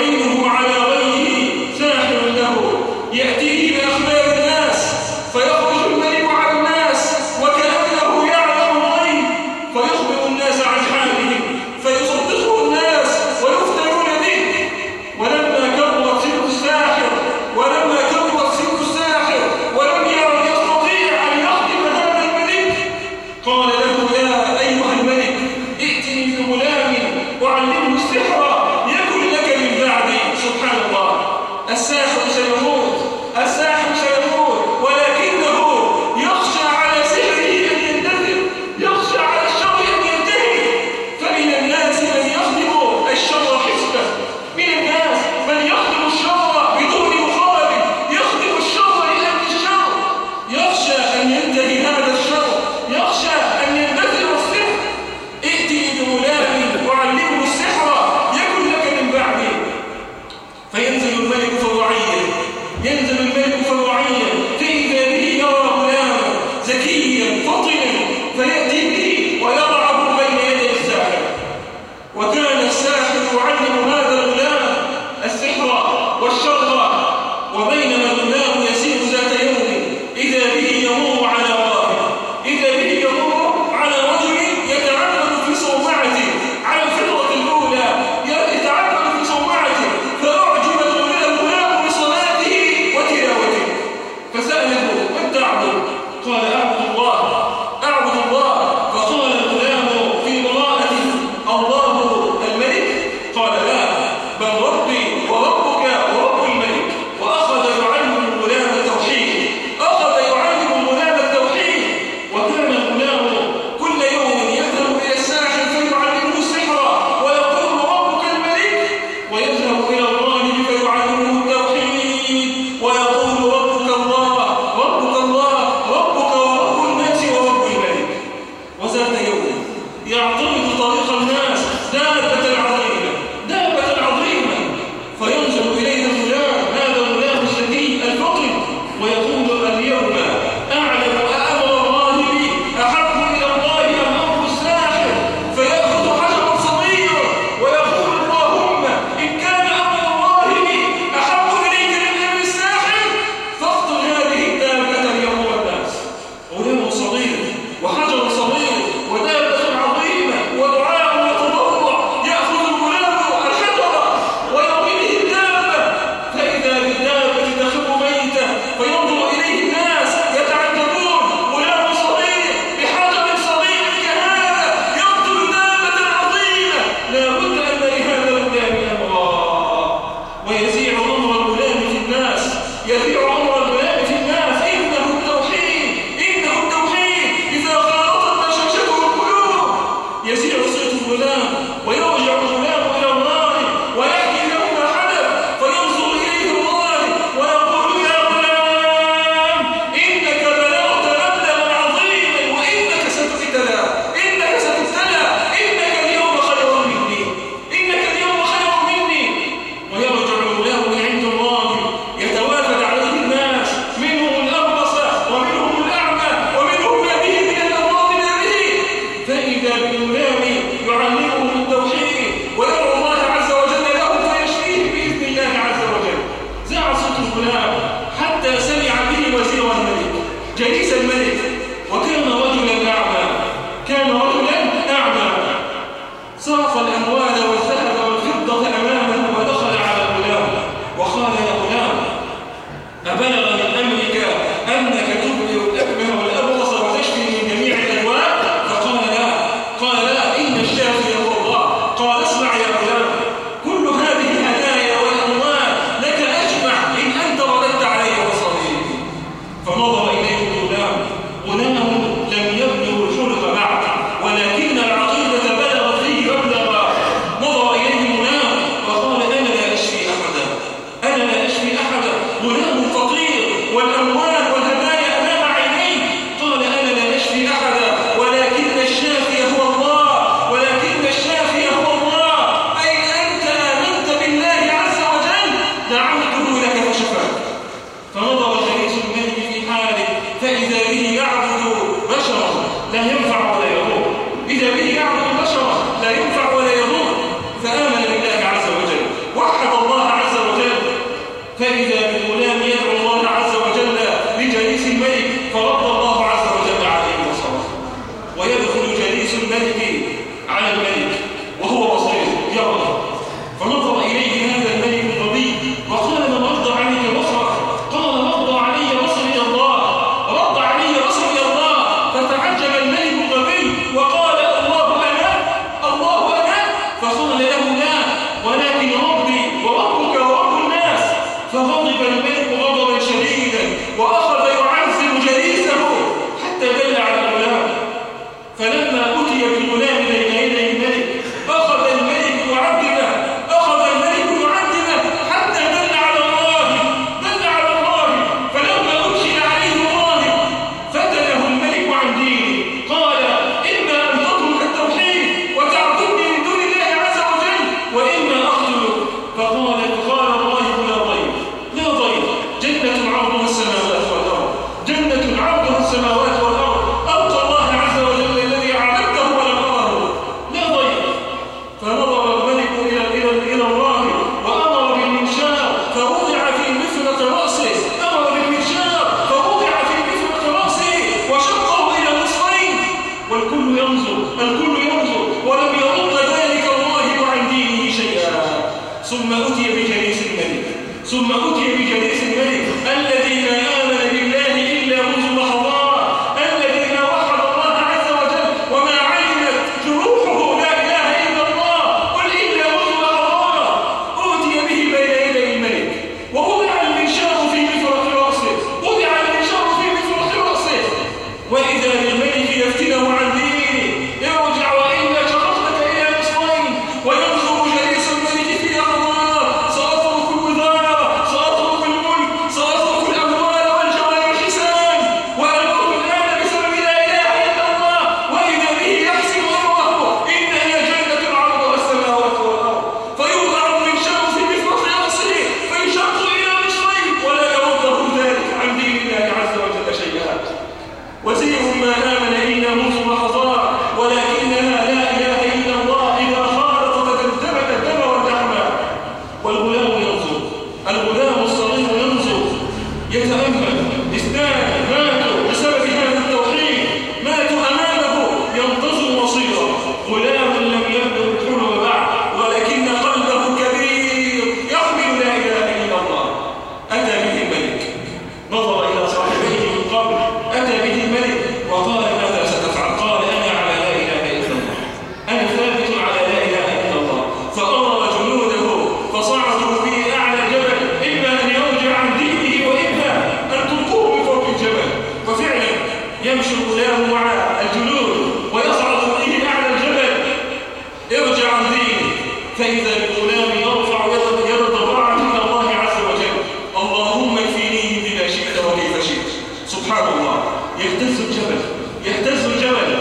يعينه على غيره ساحر له يأتيه بأخبار الناس فيخرج الملك على الناس وكأنه يعلم الغيب فيخبر الناس عن حالهم فيصدقه الناس ويفتنون به. ولما كبر سن الساحر ولم يستطيع أن يخدم هذا الملك قال له يا أيها الملك ائتني بغلام وعلمه السحر يكن لك من بعدي. سبحان الله، الساحر سيموت ولكنه يخشى على سحره أن يندثر، يخشى على الشر أن ينتهي. فمن الناس من يخدم الشر حسبه، من الناس من يخدم الشر بدون مقابل، يخدم الشر لأجل الشر، يخشى أن ينتهي هذا الشر، يخشى أن يندثر السحر. ائتني بغلام وعلمه السحر يكن لك من بعدي. فينزل الملك فوعيا فإذا به يرى غلاما ذكيا فطنا فيأتي به ويضعه بين يدي الساحر. وكان الساحر يعلم هذا الغلام السحر والشر، وبينما الغلام يسير ذات يوم إذا به يمر على رجل يتعبد في صومعته على الفطرة الأولى، يتعبد في صومعته فأعجب الغلام بصلاته وتلاوته فإذا بالغلام يدعو الله عز وجل لجليس الملك فرد الله عز وجل عليه بصره، ويدخل جليس الملك على الملك وهو بصير يرى، فنظر إليه هذا الملك الغبي وقال: من رد عليك بصرك؟ قال: رد علي بصري الله، رد علي بصري الله. فتعجب الملك الغبي وقال: الله أنا؟ الله أنا؟ فقال له: لا، ولكن ربي وربك ورب الناس. فغضب الملك غضبا شديدا وأخذ يعذب جليسه حتى دل على الغلام. فلما أتي بالغلام بين يدي الملك أخذ الملك يعذبه، أخذ الملك يعذبه حتى دل على الراهب، دل على الراهب. فلما أدخل عليه الراهب فتنه الملك عن دينه، قال: إما أن تترك التوحيد وتعبدني من دون الله عز وجل، وإما أقتلك. فقال الراهب: لا ضير، لا ضير، جنة عرضها السماوات والأرض، جنة عرضها السماوات والأرض، ألقى الله عز وجل الذي عبدته ولم أره، لا ضير. فنظر الملك إلى الراهب وأمر بالمنشار فوضع في مفرق رأسه، أمر بالمنشار فوضع في مفرق رأسه وشقه إلى نصفين، والكل ينظر، الكل ينظر، ولم يرد ذلك الراهب عن دينه شيئا. ثم أتي بجليس الملك، ثم أتي بجليس الملك الذي ما آمن بالله إلا منذ لحظات، الذي ما وحد الله عز وجل وما علمت جروحه لا إله إلا الله قل إلا منذ لحظات. أوتي به بين يدي الملك ووضع المنشار في مفرق رأسه، وضع المنشار في مفرق رأسه، وإذا بالملك يفتنه عن دينه: ارجع وإلا شققتك إلى نصفين. وينظر جليس الملك في لحظات: سأترك الوزارة، سأترك الملك، سأترك الأموال والجوار الحسان، وأموت الآن بسبب لا إله إلا الله. وإذا به يحسب أمره: إنها جنة عرضها السماوات والأرض. فيوضع المنشار في مفرق رأسه فيشق إلى نصفين ولا يرده ذلك عن دين الله عز وجل شيئا. وزير ما آمن إلا منذ لحظات، ولكنها لا إله إلا الله إذا خالطت تنتبت الدم واللحم. والغلام ينظر، الغلام الصغير ينظر يتأمل. اثنان ماتوا بسبب هذا التوحيد، ماتوا أمامه ينتظر مصيره. غلام لم يبلغ الحلم بعد، ولكن قلبه كبير يحمل لا إله إلا الله. أتى به الملك، نظر إلى صاحبيه من قبل، أتى به الملك وقال: ماذا ستفعل؟ قال: أنا على لا إله إلا الله، أنا ثابت على لا إله إلا الله. فأمر جنوده فصعدوا به أعلى الجبل، إما أن يرجع عن دينه وإما أن تلقوه من فوق الجبل. وفعلا يمشي الغلام مع الجنود ويصعد به أعلى الجبل: ارجع عن دينه. فإذا بالغلام يرفع يد الضراعة إلى الله عز وجل: اللهم اكفينيه بما شئت وكيف شئت. سبحان الله، يهتز الجبل، يهتز الجبل،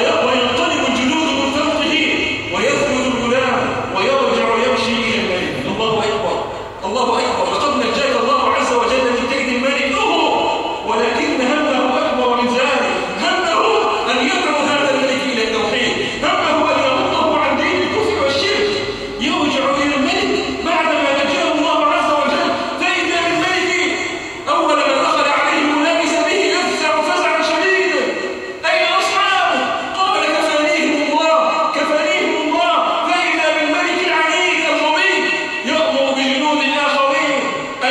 وينطلق الجنود من فوقه، ويثبت الغلام ويرجع يمشي إلى الملك. الله أكبر، الله أكبر، لقد نجاك الله عز وجل من كيد الملك له، ولكن همه أكبر من ذلك، همه أن يدعو هذا الملك إلى التوحيد، همه أن يرده عن دين الكفر والشرك. يرجع إلى الملك بعدما نجاه الله عز وجل، فإذا بالملك أول ما دخل عليه ملابس به يفزع فزعا شديدا: أين أصحابه؟ قال: كفانيهم الله، كفانيهم الله. فإذا بالملك العنيد القوي يأمر بجنود آخرين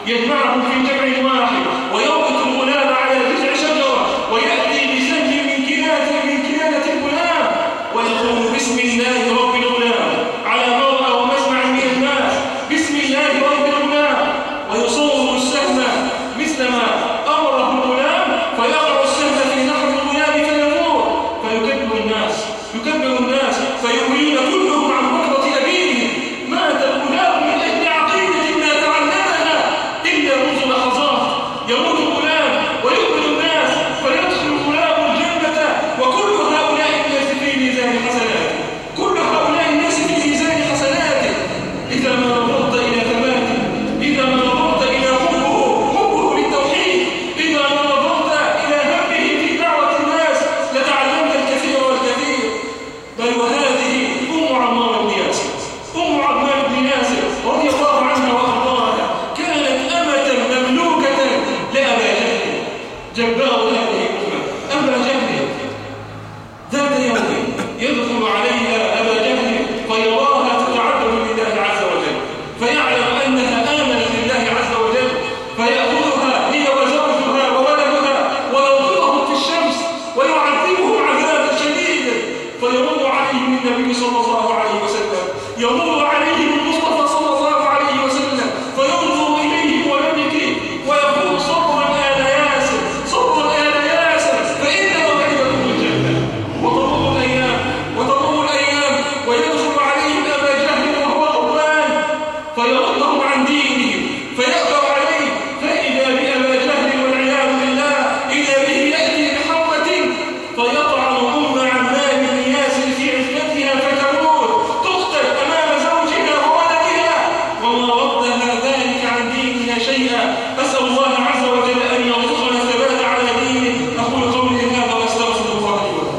يجمعهم في جمع واحد ويربط الغلام على جذع شجرة ويأتي بسهم من كنانة الغلام ويقول بسم الله رب الغلام على مرأى ومسمع من الناس بسم الله رب الغلام ويصور السهم مثل ما أمره الغلام فيقع السهم في نحر الغلام فيموت يكبر الناس فيميلون كلهم عن بكرة أبيه مات الغلام من أجل عقيدة ما تعلمها إلا منذ لحظات يموت الغلام ويقبل الناس فيدخل الغلام الجنة وكل هؤلاء الناس في ميزان حسناته كل هؤلاء الناس في ميزان حسناته إذا ما نظرت إلى ثباته إذا ما نظرت إلى حبه للتوحيد إذا ما نظرت إلى همه في دعوة الناس لتعلمت الكثير والكثير بل وهذه أم عمار بن ياسر أم عمار بن ياسر رضي الله عنها وأرضاها كانت أمة مملوكة لأبا جهل جبار هذه الأمة أبا جهل ذات يوم يدخل عليها أبا جهل فيراها تتعبد لله عز وجل فيعلم أنها آمنت بالله عز وجل فيأخذها هي وزوجها وولدها ويوقظهم في الشمس ويعذبهم عذابا شديدا فيمر عليهم النبي صلى الله عليه وسلم يمر عليهم المصطفى صلى الله عليه وسلم فينظر إليهم ويبكي ويقول صبرا آل ياسر صبرا آل ياسر فإن موعدكم الجنة وتمر الأيام ويدخل عليهم أبا جهل وهو غضبان فيردهم عن دينهم فيأبى عليه فإذا بأبا جهل والعياذ بالله إذا به يأتي بحرة فيطعن أم عمار بن ياسر في عفتها فتموت تقتل أمام زوجها وولدها وما ردها ذلك عن دينها شيئا أسأل الله عز وجل أن يرزقنا الثبات على دينه أقول قولي هذا وأستغفر الله لي ولكم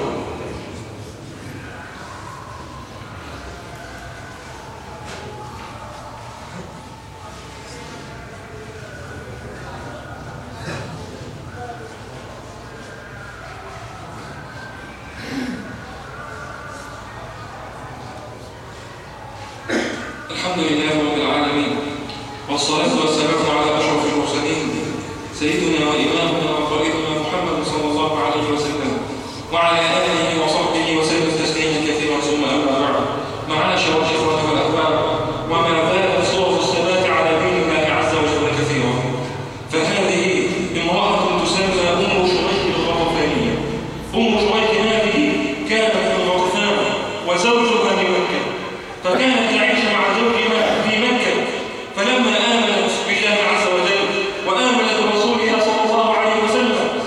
الحمد لله رب العالمين والصلاة والسلام على أشرف المرسلين سيدنا وإمامنا وقائدنا محمد صلى الله عليه وسلم وعلى آله وصحبه وسلم تسليما كثيرا ثم أما بعد معاشر الإخوة والأحباب وما زالت صور الثبات على دين الله عز وجل كثيرا فهذه امرأة تسمى أم شريح الغطفانية أم شريح هذه كانت من غطفان وزوجها بمكة فكانت تعيش مع زوجها في مكة فلما آمنت بالله عز وجل وآمنت برسولها صلى الله عليه وسلم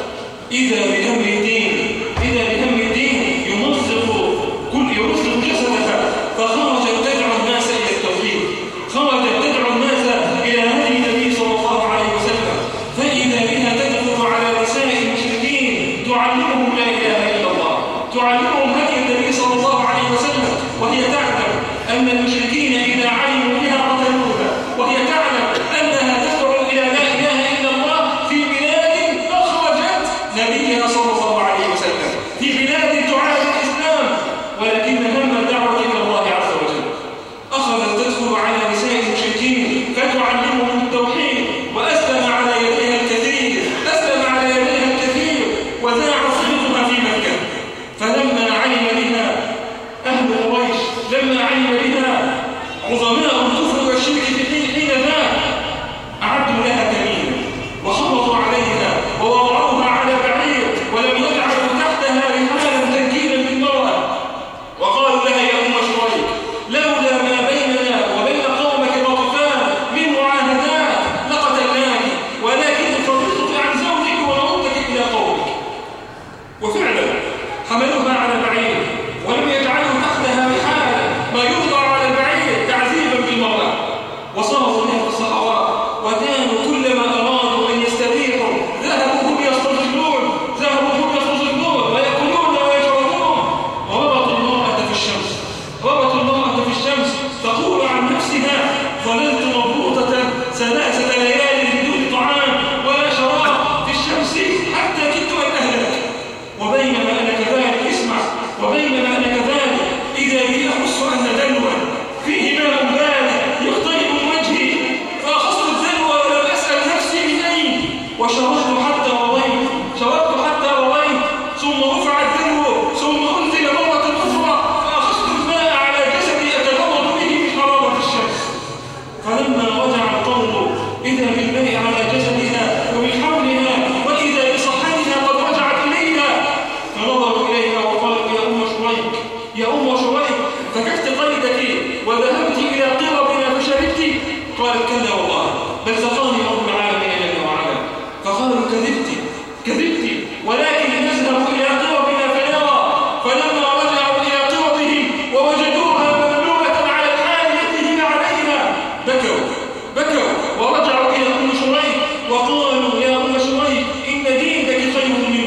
إذا بالماء على جسدها وبحولها وإذا بصحتها قد رجعت إليها، فنظروا إليها وقالوا يا أم شريك يا أم شريك فكفت قيدك وذهبت إلى قربنا فشربت؟ قالت كلا والله بل سقاني رب العالمين جل وعلا. فقالوا كذبت ولكن نذهب إلى قربنا فنرى. فلما رجعوا إلى قربهم ووجدوها مملوءة على الحال التي هي عليها بكوا ورجعوا إلى أم شريك وقالوا يا أم شريك إن دينك خير من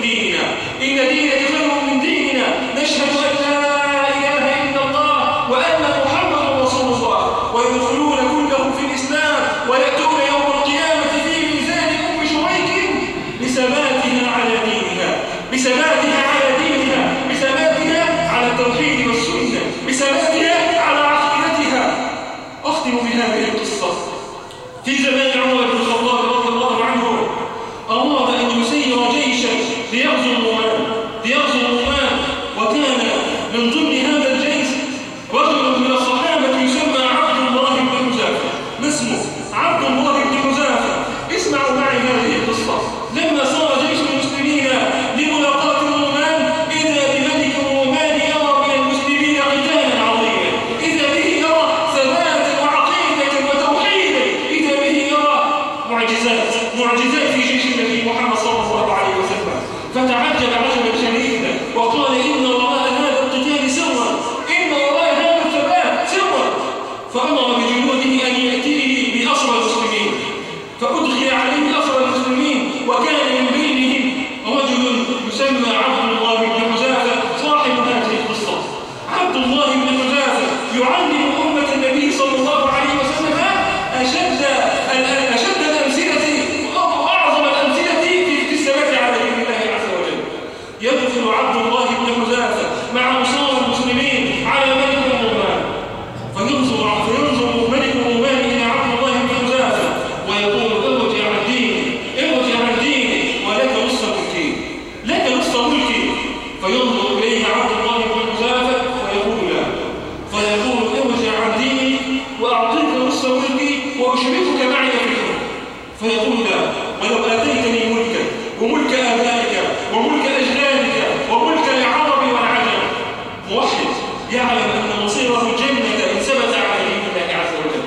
ديننا نشهد أن لا إله إلا الله وأن محمد رسول الله ويدخلون كلهم في الإسلام ويأتون يوم القيامة في ميزان أم شريك بثباتها على دينها بثباتها على التوحيد والسنة بثباتها على عقيدتها. أختم بهذه القصة. في زمان عمر بن الخطاب رضي الله عنه أراد أن يسير جيشا ليغزو الرومان، وكان من ضمن هذا الجيش رجل من الصحابة يسمى عبد الله بن حذافة. ما اسمه؟ عبد الله بن حذافة. اسمعوا معي هذه القصة. لما صار جيش المسلمين لملاقاة الرومان إذا بملك الرومان يرى من المسلمين قتالا عظيما، إذا به يرى ثباتا وعقيدة وتوحيدا، إذا به يرى معجزات في جيش النبي محمد صلى الله عليه وسلم. فتعجب عجبا شديدا وقال إن وراء هذا القتال سرا، إن وراء هذا الثبات سرا. فأمر بجنوده أن يأتيه بأسرى المسلمين، فأدخل عليه أسرى المسلمين، وكان من بينهم رجل يسمى عبد الله بن حذافة صاحب هذه القصة. عبد الله بن حذافة يعلم أمة النبي صلى الله عليه وسلم أشد الأمثلة وأعظم الأمثلة في الثبات على دين الله عز وجل. يدخل عبد الله بن حذافة مع أنصار المسلمين على ملك الرومان، فينظر ملك الرومان إلى عبد الله بن حذافة ويقول ارجع عن ديني ولك نصف ملكي. فينظر إليه عبد الله بن حذافة ويقول لا، فيقول ارجع عن ديني وأعطيك نصف ملكي وأشركك معي في الحكم. فيقول لا، ولو آتيتني ملكا وملك آبائك وملك أجدادك وملك العرب والعجم. موحد يعلم أن مصيره الجنة إن ثبت على دين الله عز وجل.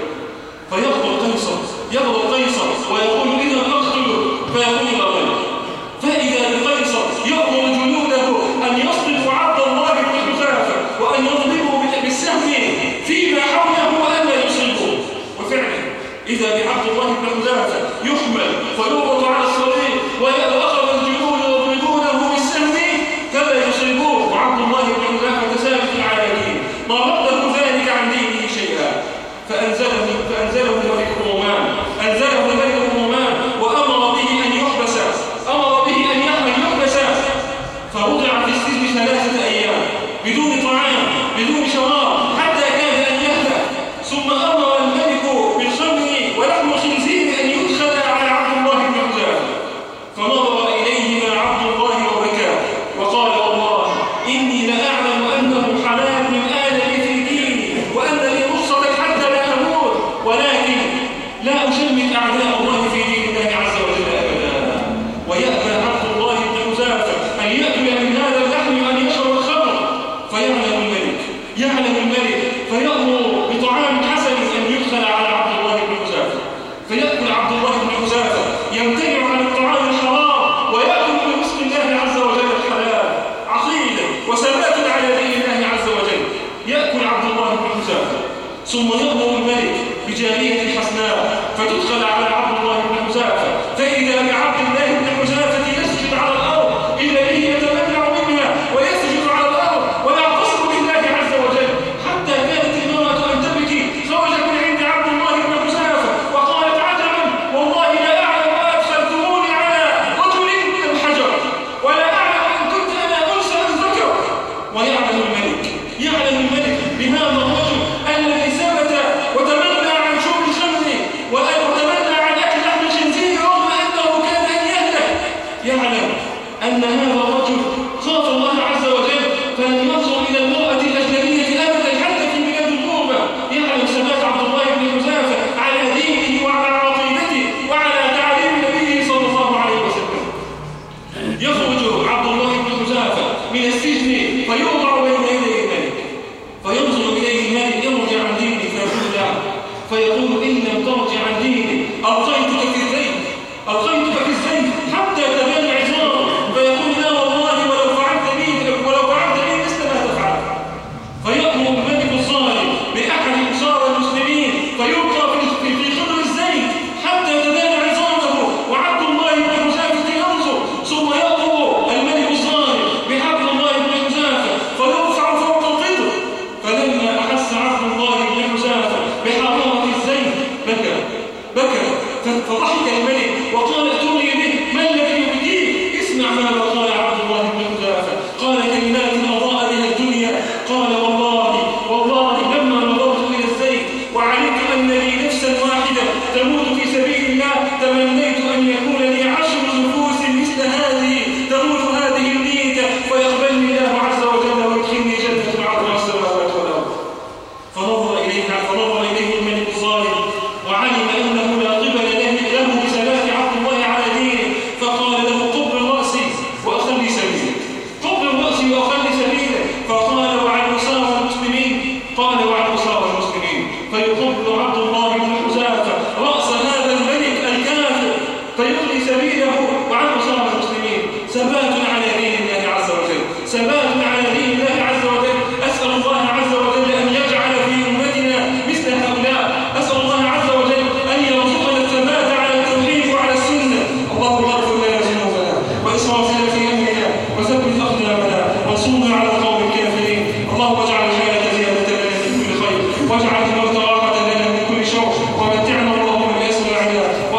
يغضب قيصر ويقول إذا أقتله، فيقول غير. فإذا بقيصر يأمر جنوده أن يصدقوا عبد الله بن حذافة وأن يضربوا بالسهم فيما حوله وأن لا يصيبوه. وفعلا إذا بعبد الله بن حذافة يحمل فيربط على الصليب وأخذ الجنود يضربونه بالسهم فلا يصيبوه، وعبد الله بن حذافة ثابت على دينه ما رده ذلك عن دينه شيئا. فأنزله ملك الرومان وأمر به أن يحبس، فوضع في السجن 3 أيام بدون طعام بدون شراب حتى كاد أن يهلك. ثم أمر الملك بالخمر ولحم خنزير أن يدخل على عبد الله بن حذافة. فنظر إليهما عبد الله وبكى وقال والله إني لأعلم أنه حلال من آدم في ديني وأن لي رخصة حتى لا أموت، ولكن لا أشمت أعداء الله في دين الله عز وجل أبدا. ويأبى عبد الله بن حذافة أن يأكل من هذا اللحم وأن يشرب الخمر. يعلم الملك فيأمر بطعام حسن أن يدخل على عبد الله بن حذافة، فيأكل عبد الله بن حذافة يمتنع عن الطعام الحرام ويأكل من رزق الله عز وجل الحلال، عقيدة وثبات على دين الله عز وجل. يأكل عبد الله بن حذافة ثم يأمر الملك بجارية الحسناء فتدخل على عبد الله بن حذافة، فإذا بعبد الله بن حذافة يسجد على الأرض إذا به يتمنع منها ويسجد على الأرض ويعتصم بالله عز وجل، حتى كانت المرأة أن تبكي. خرجت من عند عبد الله بن حذافة وقالت عجبا والله لا أعلم ما أدخلتموني على رجل كالحجر ولا أعلم إن كنت أنا أنثى أم ذكر. ويعلم الملك بهذا الرجل الذي ثبت وتمنى عن شرب الخمر وتمنى عن أكل لحم الخنزير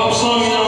وأبصارنا